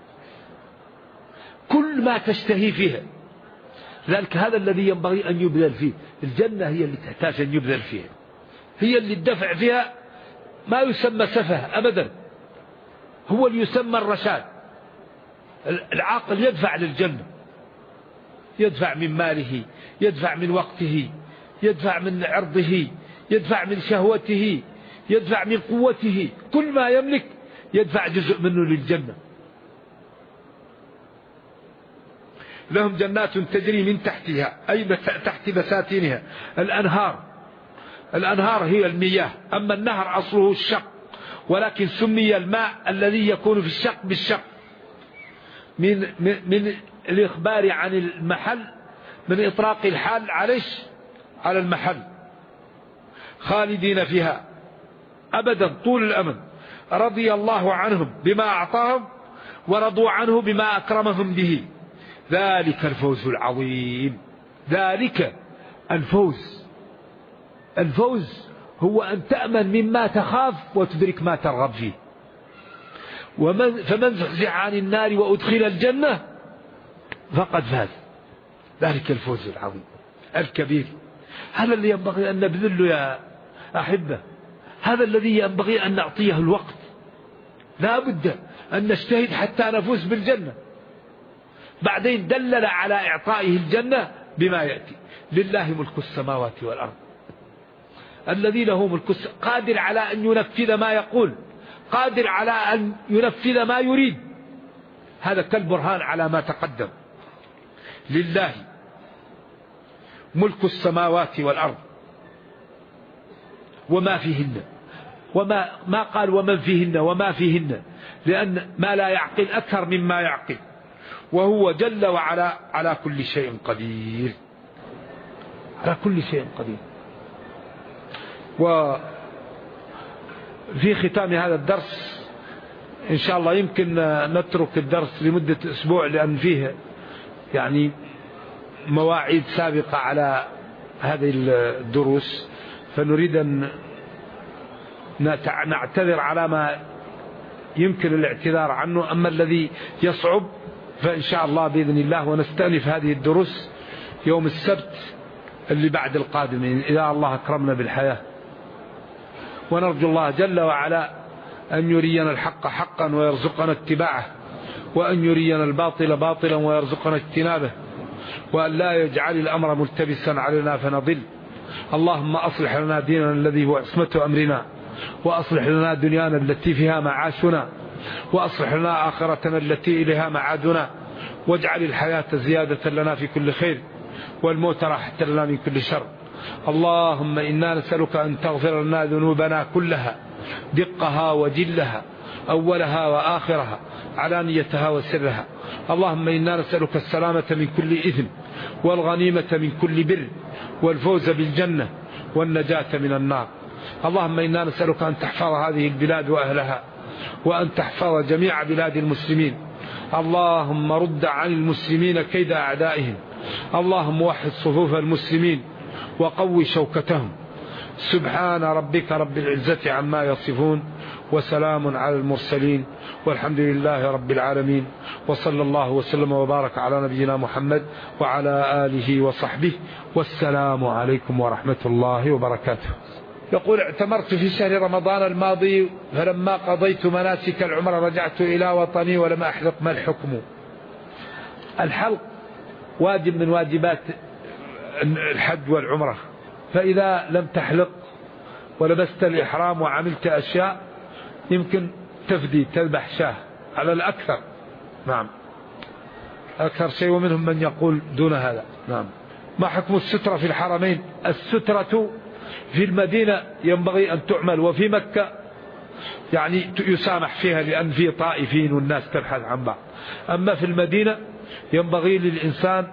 كل ما تشتهي فيها. ذلك هذا الذي ينبغي أن يبذل فيه. الجنة هي اللي تحتاج أن يبذل فيها، هي اللي الدفع فيها ما يسمى سفه أبدا، هو اللي يسمى الرشاد. العاقل يدفع للجنة، يدفع من ماله، يدفع من وقته، يدفع من عرضه، يدفع من شهوته، يدفع من قوته، كل ما يملك يدفع جزء منه للجنة. لهم جنات تجري من تحتها أي تحت بساتينها الأنهار هي المياه. أما النهر أصله الشق، ولكن سمي الماء الذي يكون في الشق بالشق من الإخبار عن المحل، من إطراق الحال على المحل، خالدين فيها أبدا طول الأمد، رضي الله عنهم بما أعطاهم ورضوا عنه بما أكرمهم به، ذلك الفوز العظيم. ذلك الفوز هو أن تأمن مما تخاف وتدرك ما ترغب فيه. فمن زحزح عن النار وأدخل الجنة فقد فاز. ذلك الفوز العظيم الكبير. هذا اللي ينبغي أن نبذله يا أحبة، هذا الذي ينبغي أن نعطيه الوقت. لا بد أن نجتهد حتى نفوز بالجنة. بعدين دلل على إعطائه الجنة بما يأتي. لله ملك السماوات والأرض، الذي له ملك قادر على أن ينفذ ما يقول، قادر على أن ينفذ ما يريد. هذا كالبرهان على ما تقدم. لله ملك السماوات والأرض وما فيهن، ما قال ومن فيهن وما فيهن، لأن ما لا يعقل أكثر مما يعقل، وهو جل وعلا على كل شيء قدير، على كل شيء قدير. وفي ختام هذا الدرس إن شاء الله يمكن نترك الدرس لمدة أسبوع، لأن فيه يعني مواعيد سابقة على هذه الدروس، فنريد أن نعتذر على ما يمكن الاعتذار عنه. أما الذي يصعب فإن شاء الله بإذن الله ونستأنف هذه الدروس يوم السبت اللي بعد القادم إذا الله أكرمنا بالحياة. ونرجو الله جل وعلا أن يرينا الحق حقا ويرزقنا اتباعه، وأن يرينا الباطل باطلا ويرزقنا اجتنابه، وأن لا يجعل الأمر ملتبسا علينا فنضل. اللهم أصلح لنا ديننا الذي هو عصمة أمرنا، وأصلح لنا دنيانا التي فيها معاشنا، وأصلح لنا آخرتنا التي إليها معادنا، واجعل الحياة زيادة لنا في كل خير، والموت راحة لنا من كل شر. اللهم إنا نسألك أن تغفر لنا ذنوبنا كلها، دقها وجلها، أولها وآخرها، علانيتها وسرها. اللهم إنا نسألك السلامة من كل إثم، والغنيمة من كل بر، والفوز بالجنة، والنجاة من النار. اللهم إنا نسألك أن تحفظ هذه البلاد وأهلها، وأن تحفظ جميع بلاد المسلمين. اللهم رد عن المسلمين كيد أعدائهم. اللهم وحد صفوف المسلمين وقوي شوكتهم. سبحان ربك رب العزة عما يصفون، وسلام على المرسلين، والحمد لله رب العالمين، وصلى الله وسلم وبارك على نبينا محمد وعلى آله وصحبه، والسلام عليكم ورحمة الله وبركاته. يقول: اعتمرت في شهر رمضان الماضي، فلما قضيت مناسك العمرة رجعت إلى وطني ولم أحلق. ما الحكم؟ الحلق واجب من واجبات الحج والعمرة، فإذا لم تحلق ولبست الإحرام وعملت أشياء يمكن تفدي، تذبح شاه على الأكثر. نعم، أكثر شيء، ومنهم من يقول دون هذا. نعم. ما حكم السترة في الحرمين؟ السترة في المدينة ينبغي أن تعمل، وفي مكة يعني يسامح فيها لأن في طائفين والناس تبحث عن بعض. أما في المدينة ينبغي للإنسان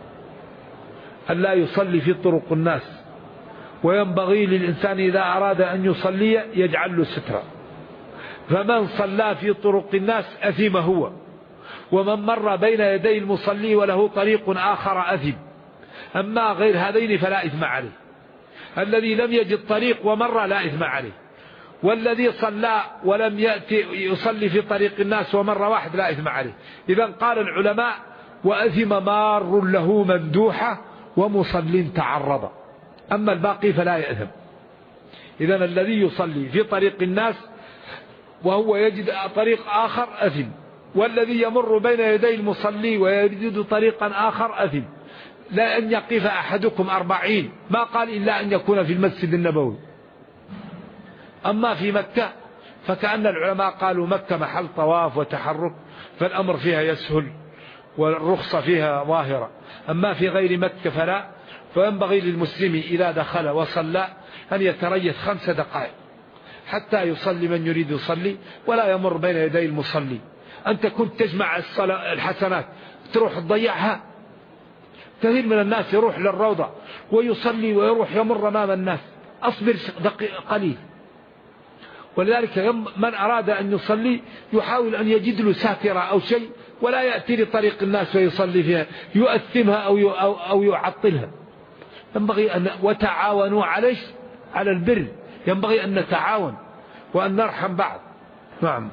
أن لا يصلي في طرق الناس، وينبغي للإنسان إذا أراد أن يصلي يجعل له سترة. فمن صلى في طرق الناس أثم هو، ومن مر بين يدي المصلي وله طريق آخر أثم. أما غير هذين فلا إثم عليه. الذي لم يجد طريق ومر لا إثم عليه، والذي صلى ولم يأتي يصلي في طريق الناس ومر واحد لا إثم عليه. إذن قال العلماء: وأثم مار له مندوحة ومصل تعرض. أما الباقي فلا يأثم. إذن الذي يصلي في طريق الناس وهو يجد طريق آخر أثم، والذي يمر بين يدي المصلي ويريد طريقا آخر أثم. لا أن يقف أحدكم 40 ما قال إلا أن يكون في المسجد النبوي. أما في مكة فكأن العلماء قالوا مكة محل طواف وتحرك فالأمر فيها يسهل والرخصة فيها ظاهرة. أما في غير مكة فلا، فينبغي للمسلم إذا دخل وصلى أن يتريث 5 دقائق حتى يصلي من يريد يصلي ولا يمر بين يدي المصلي. أنت كنت تجمع الحسنات تروح تضيعها. كثير من الناس يروح للروضة ويصلي ويروح يمر أمام الناس. أصبر دقيقة قليل. ولذلك من أراد أن يصلي يحاول أن يجد له ساترة أو شيء ولا يأتي لطريق الناس ويصلي فيها يؤثمها أو يعطلها. ينبغي أن وتعاونوا على البر. ينبغي أن نتعاون وأن نرحم بعض. نعم.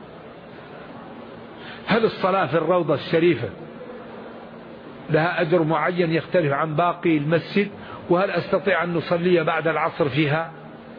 هل الصلاة في الروضة الشريفة لها أجر معين يختلف عن باقي المسجد؟ وهل أستطيع أن نصلي بعد العصر فيها؟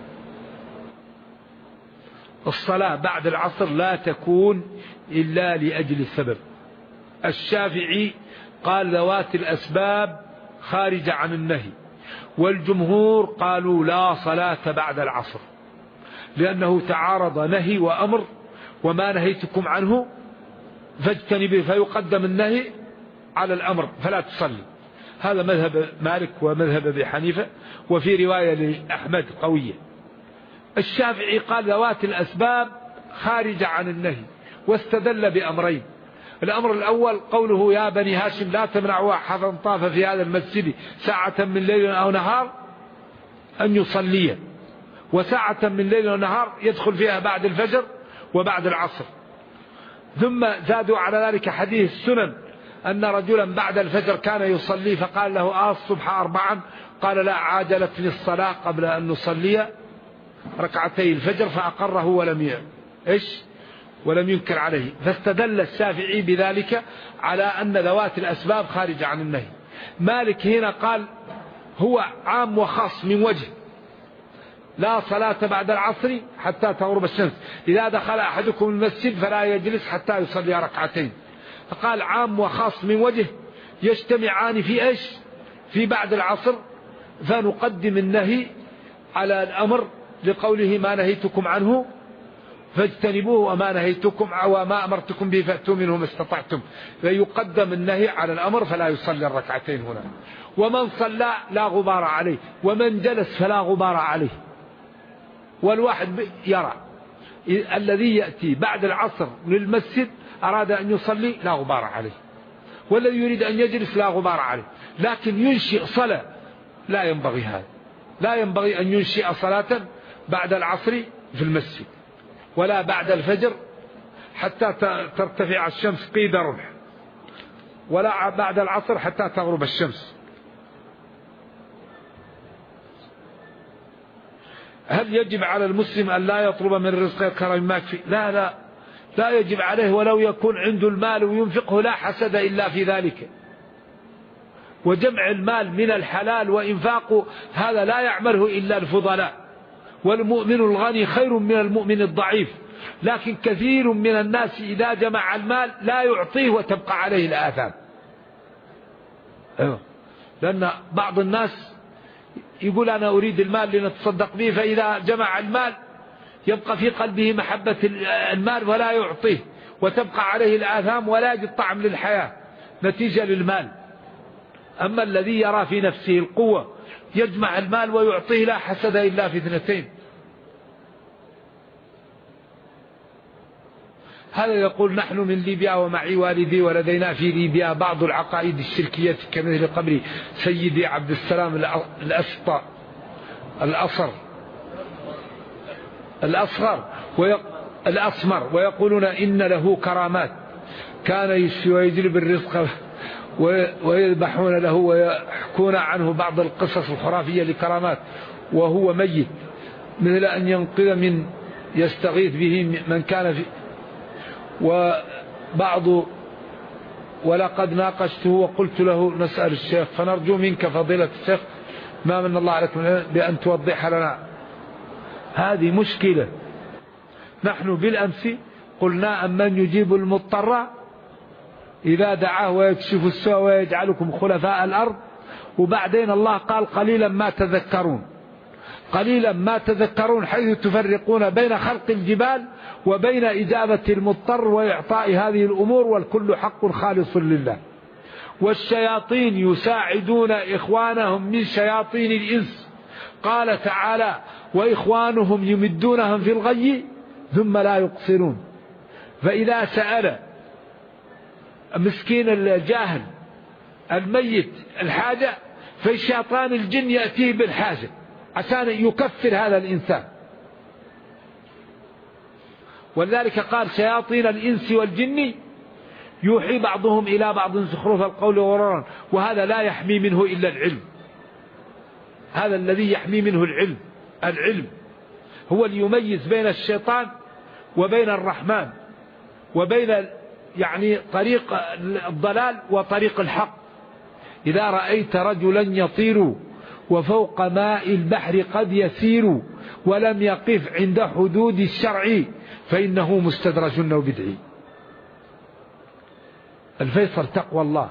الصلاة بعد العصر لا تكون إلا لأجل السبب. الشافعي قال ذوات الأسباب خارجة عن النهي، والجمهور قالوا لا صلاة بعد العصر لأنه تعارض نهي وأمر، وما نهيتكم عنه فاجتنبوا، فيقدم النهي على الأمر فلا تصلي. هذا مذهب مالك ومذهب أبي حنيفة، وفي رواية لأحمد قوية. الشافعي قال ذوات الأسباب خارجة عن النهي، واستدل بأمرين. الأمر الأول قوله يا بني هاشم لا تمنعوا أحدا طاف في هذا المسجد ساعة من ليل أو نهار أن يصلي، وساعة من ليل ونهار يدخل فيها بعد الفجر وبعد العصر. ثم زادوا على ذلك حديث السنن أن رجلا بعد الفجر كان يصلي فقال له الصبح 4، قال لا، عاجلتني الصلاة قبل أن نصلي ركعتي الفجر، فأقره ولم ينكر عليه. فاستدل الشافعي بذلك على أن ذوات الأسباب خارج عن النهي. مالك هنا قال هو عام وخاص من وجه، لا صلاة بعد العصر حتى تغرب الشمس، إذا دخل أحدكم المسجد فلا يجلس حتى يصلي ركعتين. فقال عام وخاص من وجه يجتمعان في بعد العصر، فنقدم النهي على الأمر لقوله ما نهيتكم عنه فاجتنبوه وما أمرتكم به فأتوا منه ما استطعتم، فيقدم النهي على الأمر فلا يصلي الركعتين هنا. ومن صلى لا غبار عليه، ومن جلس فلا غبار عليه. والواحد يرى الذي يأتي بعد العصر للمسجد أراد أن يصلي لا غبار عليه، والذي يريد أن يجلس لا غبار عليه. لكن ينشئ صلاة لا ينبغي هذا، لا ينبغي أن ينشئ صلاة بعد العصر في المسجد، ولا بعد الفجر حتى ترتفع الشمس قيد رمح، ولا بعد العصر حتى تغرب الشمس. هل يجب على المسلم أن لا يطلب من رزقه كرم ما يكفي؟ لا يجب عليه، ولو يكون عنده المال وينفقه لا حسد إلا في ذلك. وجمع المال من الحلال وإنفاقه هذا لا يعمله إلا الفضلاء، والمؤمن الغني خير من المؤمن الضعيف. لكن كثير من الناس إذا جمع المال لا يعطيه وتبقى عليه الآثام. لأن بعض الناس يقول أنا أريد المال لنتصدق به، فإذا جمع المال يبقى في قلبه محبة المال ولا يعطيه، وتبقى عليه الآثام ولا يجد طعم للحياة نتيجة للمال. أما الذي يرى في نفسه القوة يجمع المال ويعطيه لا حسد إلا في 2. هذا يقول نحن من ليبيا ومعي والدي، ولدينا في ليبيا بعض العقائد الشركية كمثل قبر سيدي عبد السلام الأصمر، ويقولون إن له كرامات، كان يشفي ويجلب الرزق، ويذبحون له ويحكون عنه بعض القصص الخرافية لكرامات وهو ميت، مثل أن ينقذ من يستغيث به من كان في ولقد ناقشته وقلت له نسأل الشيخ، فنرجو منك فضيلة الشيخ ما من الله عليكم بأن توضح لنا هذه مشكلة. نحن بالأمس قلنا أمن يجيب المضطر إذا دعاه ويكشف السوء ويجعلكم خلفاء الأرض. وبعدين الله قال قليلا ما تذكرون، قليلا ما تذكرون، حيث تفرقون بين خلق الجبال وبين إجابة المضطر وإعطاء هذه الأمور، والكل حق خالص لله. والشياطين يساعدون إخوانهم من شياطين الإنس. قال تعالى وإخوانهم يمدونهم في الغي ثم لا يقصرون. فإذا سأل مسكين الجاهل الميت الحاجة، فالشيطان الجن يأتيه بالحاجة عشان يكفر هذا الإنسان. ولذلك قال شياطين الإنس والجن يوحي بعضهم إلى بعض زخرف القول غرورا. وهذا لا يحمي منه إلا العلم، هذا الذي يحمي منه العلم. العلم هو اللي يميز بين الشيطان وبين الرحمن، وبين يعني طريق الضلال وطريق الحق. إذا رأيت رجلا يطير وفوق ماء البحر قد يسير ولم يقف عند حدود الشرع فإنه مستدرج وبدعي. الفيصل تقوى الله.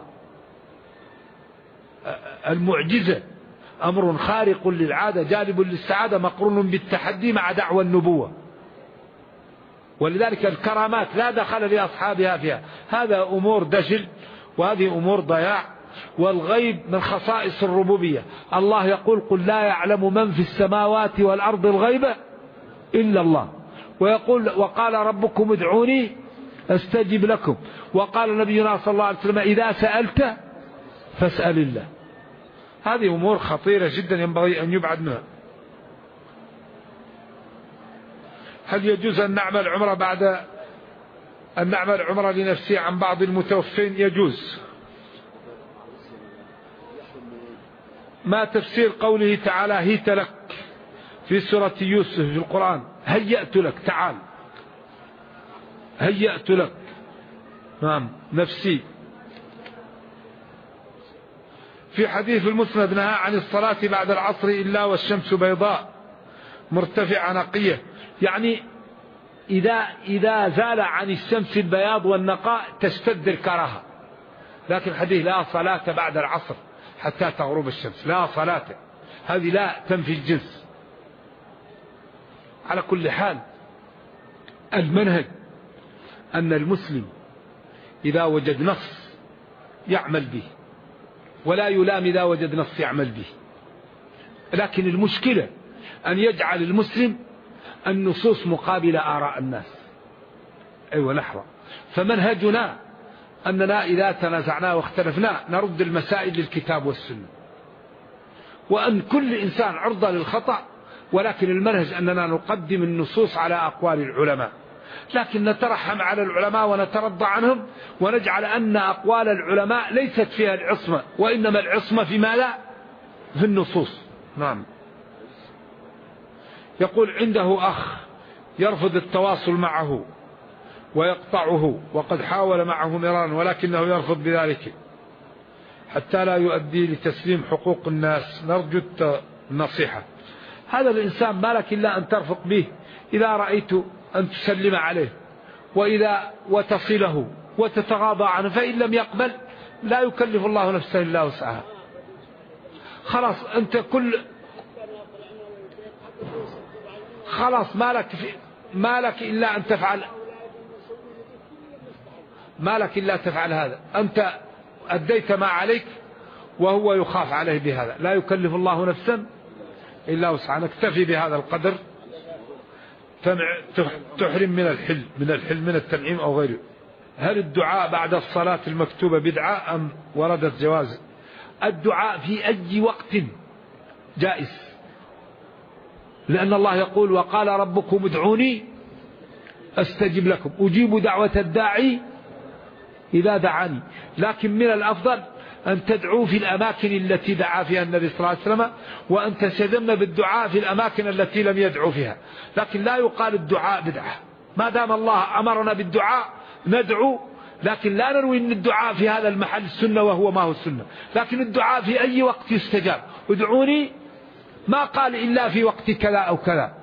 المعجزة أمر خارق للعادة جالب للسعادة مقرون بالتحدي مع دعوى النبوة. ولذلك الكرامات لا دخل لأصحابها فيها، هذا أمور دجل وهذه أمور ضياع. والغيب من خصائص الربوبية. الله يقول قل لا يعلم من في السماوات والأرض الغيب إلا الله. ويقول وقال ربكم ادعوني استجب لكم. وقال نبينا صلى الله عليه وسلم إذا سألت فاسأل الله. هذه أمور خطيرة جدا ينبغي أن يبعد منها. هل يجوز أن نعمل عمرة بعد أن نعمل عمرة لنفسي عن بعض المتوفين؟ يجوز. ما تفسير قوله تعالى هيت لك في سورة يوسف في القرآن؟ هيأت لك، تعال هيأت لك. نعم نفسي. في حديث المسند نهى عن الصلاة بعد العصر إلا والشمس بيضاء مرتفعة نقية، يعني إذا زال عن الشمس البياض والنقاء تشتد الكراهة. لكن حديث لا صلاة بعد العصر حتى تغرب الشمس، لا صلاة، هذه لا تنفي الجنس. على كل حال المنهج أن المسلم إذا وجد نص يعمل به، ولا يلام إذا وجد نص يعمل به. لكن المشكلة أن يجعل المسلم النصوص مقابل آراء الناس. أيوة لحظة. فمنهجنا أننا إذا تنازعنا واختلفنا نرد المسائل للكتاب والسنة، وأن كل إنسان عرضة للخطأ، ولكن المنهج أننا نقدم النصوص على أقوال العلماء، لكن نترحم على العلماء ونترضى عنهم، ونجعل أن أقوال العلماء ليست فيها العصمة، وإنما العصمة فيما لا في النصوص. نعم. يقول عنده أخ يرفض التواصل معه ويقطعه، وقد حاول معه مرارا ولكنه يرفض بذلك حتى لا يؤدي لتسليم حقوق الناس، نرجو النصيحة. هذا الإنسان ما لك إلا أن ترفق به، إذا رأيت أن تسلم عليه وتصله وتتغاضى عنه، فإن لم يقبل لا يكلف الله نفسا إلا وسعها. خلاص أنت خلاص ما لك إلا أن تفعل، ما لك إلا تفعل هذا. أنت أديت ما عليك وهو يخاف عليه بهذا، لا يكلف الله نفسا إلا وسعها. نكتفي بهذا القدر. تحرم من التنعيم أو غيره. هل الدعاء بعد الصلاة المكتوبة بدعة أم وردت جواز؟ الدعاء في أي وقت جائز، لأن الله يقول وقال ربكم ادعوني أستجب لكم، أجيب دعوة الداعي إذا دعاني. لكن من الأفضل أن تدعو في الأماكن التي دعا فيها النبي صلى الله عليه وسلم، وأن تستدم بالدعاء في الأماكن التي لم يدعو فيها. لكن لا يقال الدعاء بدعة، ما دام الله أمرنا بالدعاء ندعو، لكن لا نروي أن الدعاء في هذا المحل السنة وهو ما هو السنة. لكن الدعاء في أي وقت يستجاب. ادعوني ما قال إلا في وقت كذا أو كذا،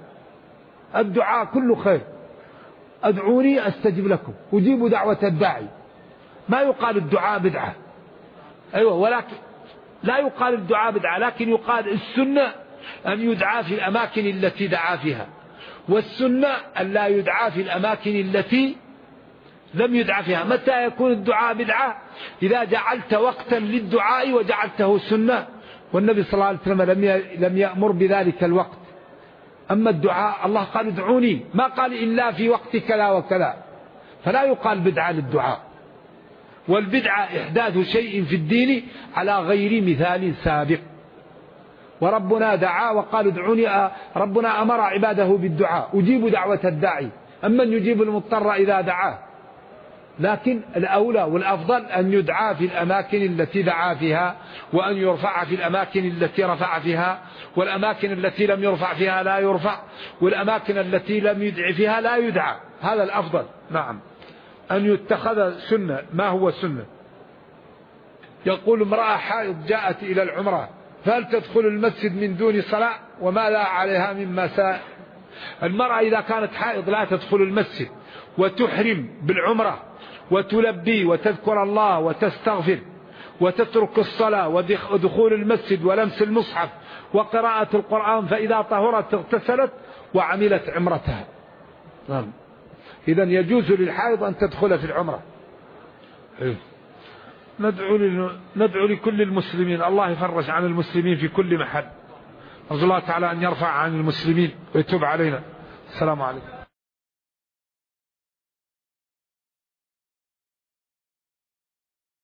الدعاء كله خير. ادعوني أستجب لكم، أجيب دعوة الداعي. ما يقال الدعاء بدعة. أيوة، ولكن لا يقال الدعاء بدعة، لكن يقال السنة أن يدعى في الأماكن التي دعا فيها، والسنة أن لا يدعى في الأماكن التي لم يدعى فيها. متى يكون الدعاء بدعة؟ إذا جعلت وقتا للدعاء وجعلته سنة، والنبي صلى الله عليه وسلم لم يأمر بذلك الوقت. أما الدعاء الله قال ادعوني، ما قال إلا في وقت كذا وكذا، فلا يقال بدعة للدعاء. والبدعة إحداث شيء في الدين على غير مثال سابق. وربنا دعا وقال ادعوني، ربنا أمر عباده بالدعاء، أجيب دعوة الداعي، أما أن يجيب المضطر إذا دعاه. لكن الأولى والأفضل أن يدعى في الأماكن التي دعا فيها، وأن يرفع في الأماكن التي رفع فيها، والأماكن التي لم يرفع فيها لا يرفع، والأماكن التي لم يدع فيها لا يدعى. هذا الأفضل. نعم. أن يتخذ سنة. ما هو سنة؟ يقول امرأة حائض جاءت إلى العمرة، فهل تدخل المسجد من دون صلاة؟ وما لا عليها من مساء؟ المرأة إذا كانت حائض لا تدخل المسجد، وتحرم بالعمرة وتلبي وتذكر الله وتستغفر، وتترك الصلاة ودخول المسجد ولمس المصحف وقراءة القرآن، فإذا طهرت اغتسلت وعملت عمرتها. إذن يجوز للحائض أن تدخل في العمرة. ندعو لكل المسلمين، الله يفرج عن المسلمين في كل محل. أرجو الله تعالى أن يرفع عن المسلمين ويتوب علينا. السلام عليكم.